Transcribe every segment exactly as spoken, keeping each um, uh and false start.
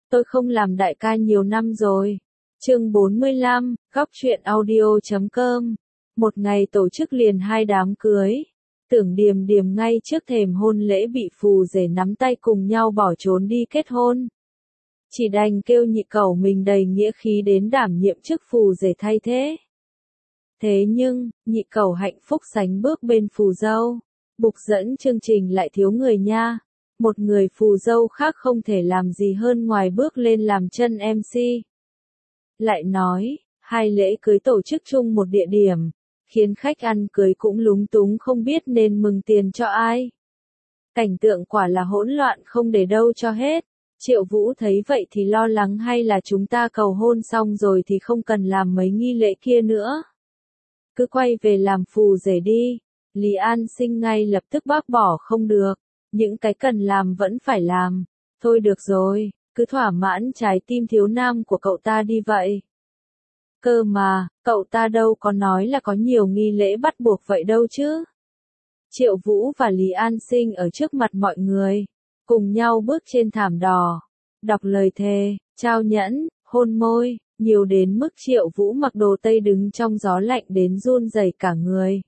Tôi không làm đại ca nhiều năm rồi. Chương bốn mươi lăm, góc truyện audio chấm com. Một ngày tổ chức liền hai đám cưới. Tưởng Điềm Điềm ngay trước thềm hôn lễ bị phù rể nắm tay cùng nhau bỏ trốn đi kết hôn. Chỉ đành kêu nhị cẩu mình đầy nghĩa khí đến đảm nhiệm chức phù rể thay thế. Thế nhưng, nhị cẩu hạnh phúc sánh bước bên phù dâu. Bục dẫn chương trình lại thiếu người nha. Một người phù dâu khác không thể làm gì hơn ngoài bước lên làm chân em xê. Lại nói, hai lễ cưới tổ chức chung một địa điểm, khiến khách ăn cưới cũng lúng túng không biết nên mừng tiền cho ai. Cảnh tượng quả là hỗn loạn không để đâu cho hết. Triệu Vũ thấy vậy thì lo lắng hay là chúng ta cầu hôn xong rồi thì không cần làm mấy nghi lễ kia nữa. Cứ quay về làm phù rể đi. Lý An Sinh ngay lập tức bác bỏ không được. Những cái cần làm vẫn phải làm. Thôi được rồi, cứ thỏa mãn trái tim thiếu nam của cậu ta đi vậy. Cơ mà, cậu ta đâu có nói là có nhiều nghi lễ bắt buộc vậy đâu chứ. Triệu Vũ và Lý An Sinh ở trước mặt mọi người, cùng nhau bước trên thảm đỏ, đọc lời thề, trao nhẫn, hôn môi, nhiều đến mức Triệu Vũ mặc đồ tây đứng trong gió lạnh đến run rẩy cả người.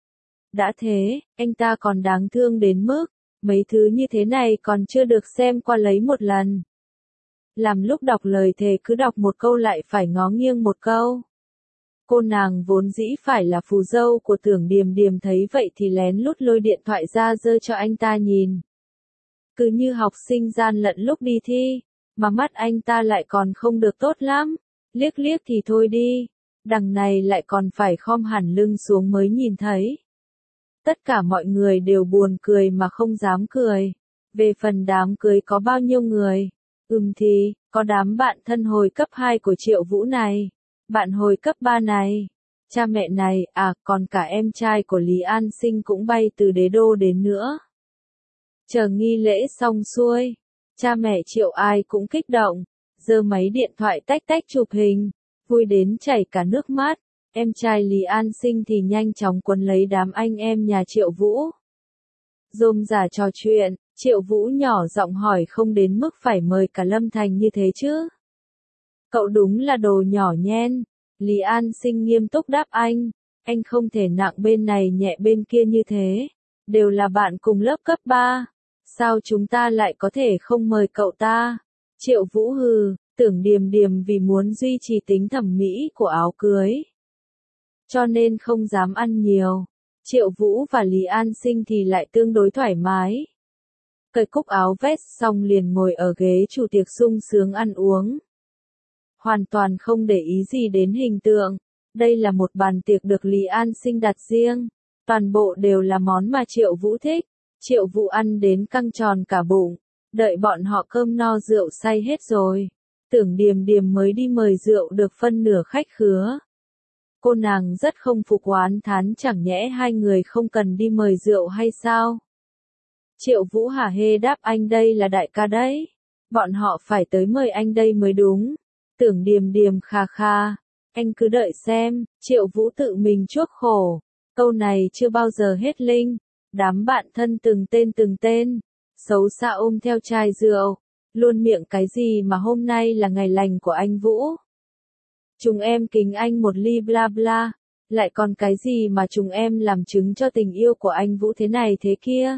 Đã thế, anh ta còn đáng thương đến mức, mấy thứ như thế này còn chưa được xem qua lấy một lần. Làm lúc đọc lời thề cứ đọc một câu lại phải ngó nghiêng một câu. Cô nàng vốn dĩ phải là phù dâu của Tưởng Điềm Điềm thấy vậy thì lén lút lôi điện thoại ra giơ cho anh ta nhìn. Cứ như học sinh gian lận lúc đi thi, mà mắt anh ta lại còn không được tốt lắm. Liếc liếc thì thôi đi, đằng này lại còn phải khom hẳn lưng xuống mới nhìn thấy. Tất cả mọi người đều buồn cười mà không dám cười. Về phần đám cưới có bao nhiêu người? Ừm thì, có đám bạn thân hồi cấp hai của Triệu Vũ này, bạn hồi cấp ba này, cha mẹ này, à còn cả em trai của Lý An Sinh cũng bay từ Đế Đô đến nữa. Chờ nghi lễ xong xuôi, cha mẹ Triệu ai cũng kích động, giơ máy điện thoại tách tách chụp hình, vui đến chảy cả nước mắt. Em trai Lý An Sinh thì nhanh chóng quấn lấy đám anh em nhà Triệu Vũ. Rôm rả trò chuyện, Triệu Vũ nhỏ giọng hỏi không đến mức phải mời cả Lâm Thành như thế chứ. Cậu đúng là đồ nhỏ nhen. Lý An Sinh nghiêm túc đáp anh. Anh không thể nặng bên này nhẹ bên kia như thế. Đều là bạn cùng lớp cấp ba. Sao chúng ta lại có thể không mời cậu ta? Triệu Vũ hừ, Tưởng Điềm Điềm vì muốn duy trì tính thẩm mỹ của áo cưới, cho nên không dám ăn nhiều. Triệu Vũ và Lý An Sinh thì lại tương đối thoải mái. Cởi cúc áo vest xong liền ngồi ở ghế chủ tiệc sung sướng ăn uống. Hoàn toàn không để ý gì đến hình tượng. Đây là một bàn tiệc được Lý An Sinh đặt riêng. Toàn bộ đều là món mà Triệu Vũ thích. Triệu Vũ ăn đến căng tròn cả bụng. Đợi bọn họ cơm no rượu say hết rồi. Tưởng Điềm Điềm mới đi mời rượu được phân nửa khách khứa. Cô nàng rất không phục oán thán chẳng nhẽ hai người không cần đi mời rượu hay sao? Triệu Vũ hả hê đáp anh đây là đại ca đấy. Bọn họ phải tới mời anh đây mới đúng. Tưởng Điềm Điềm kha kha. Anh cứ đợi xem, Triệu Vũ tự mình chuốc khổ. Câu này chưa bao giờ hết linh. Đám bạn thân từng tên từng tên. Xấu xa ôm theo chai rượu. Luôn miệng cái gì mà hôm nay là ngày lành của anh Vũ. Chúng em kính anh một ly bla bla. Lại còn cái gì mà chúng em làm chứng cho tình yêu của anh Vũ thế này thế kia.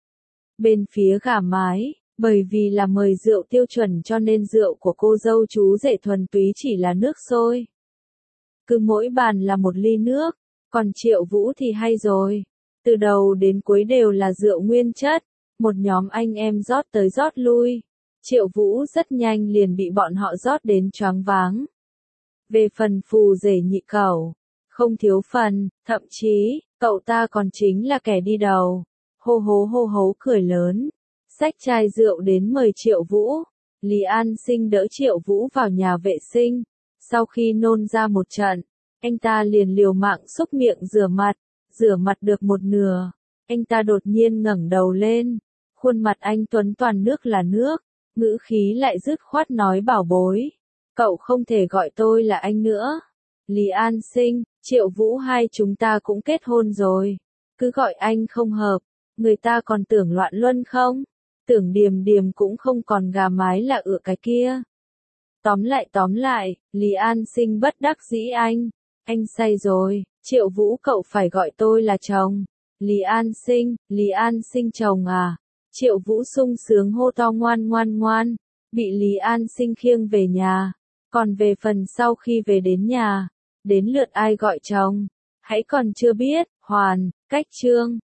Bên phía gà mái, bởi vì là mời rượu tiêu chuẩn cho nên rượu của cô dâu chú rể thuần túy chỉ là nước sôi. Cứ mỗi bàn là một ly nước, còn Triệu Vũ thì hay rồi. Từ đầu đến cuối đều là rượu nguyên chất, một nhóm anh em rót tới rót lui. Triệu Vũ rất nhanh liền bị bọn họ rót đến choáng váng. Về phần phù rể nhị cẩu, không thiếu phần, thậm chí, cậu ta còn chính là kẻ đi đầu. Hô hố hô hố cười lớn, xách chai rượu đến mời Triệu Vũ. Lý An Sinh đỡ Triệu Vũ vào nhà vệ sinh. Sau khi nôn ra một trận, anh ta liền liều mạng xúc miệng rửa mặt. Rửa mặt được một nửa, anh ta đột nhiên ngẩng đầu lên. Khuôn mặt anh tuấn toàn nước là nước, ngữ khí lại dứt khoát nói bảo bối. Cậu không thể gọi tôi là anh nữa. Lý An Sinh, Triệu Vũ hai chúng ta cũng kết hôn rồi. Cứ gọi anh không hợp. Người ta còn tưởng loạn luân không? Tưởng Điềm Điềm cũng không còn gà mái là ựa cái kia. Tóm lại tóm lại, Lý An Sinh bất đắc dĩ anh. Anh say rồi, Triệu Vũ cậu phải gọi tôi là chồng. Lý An Sinh, Lý An Sinh chồng à? Triệu Vũ sung sướng hô to ngoan ngoan ngoan, bị Lý An Sinh khiêng về nhà. Còn về phần sau khi về đến nhà, đến lượt ai gọi chồng, hãy còn chưa biết, hoàn, cách chương.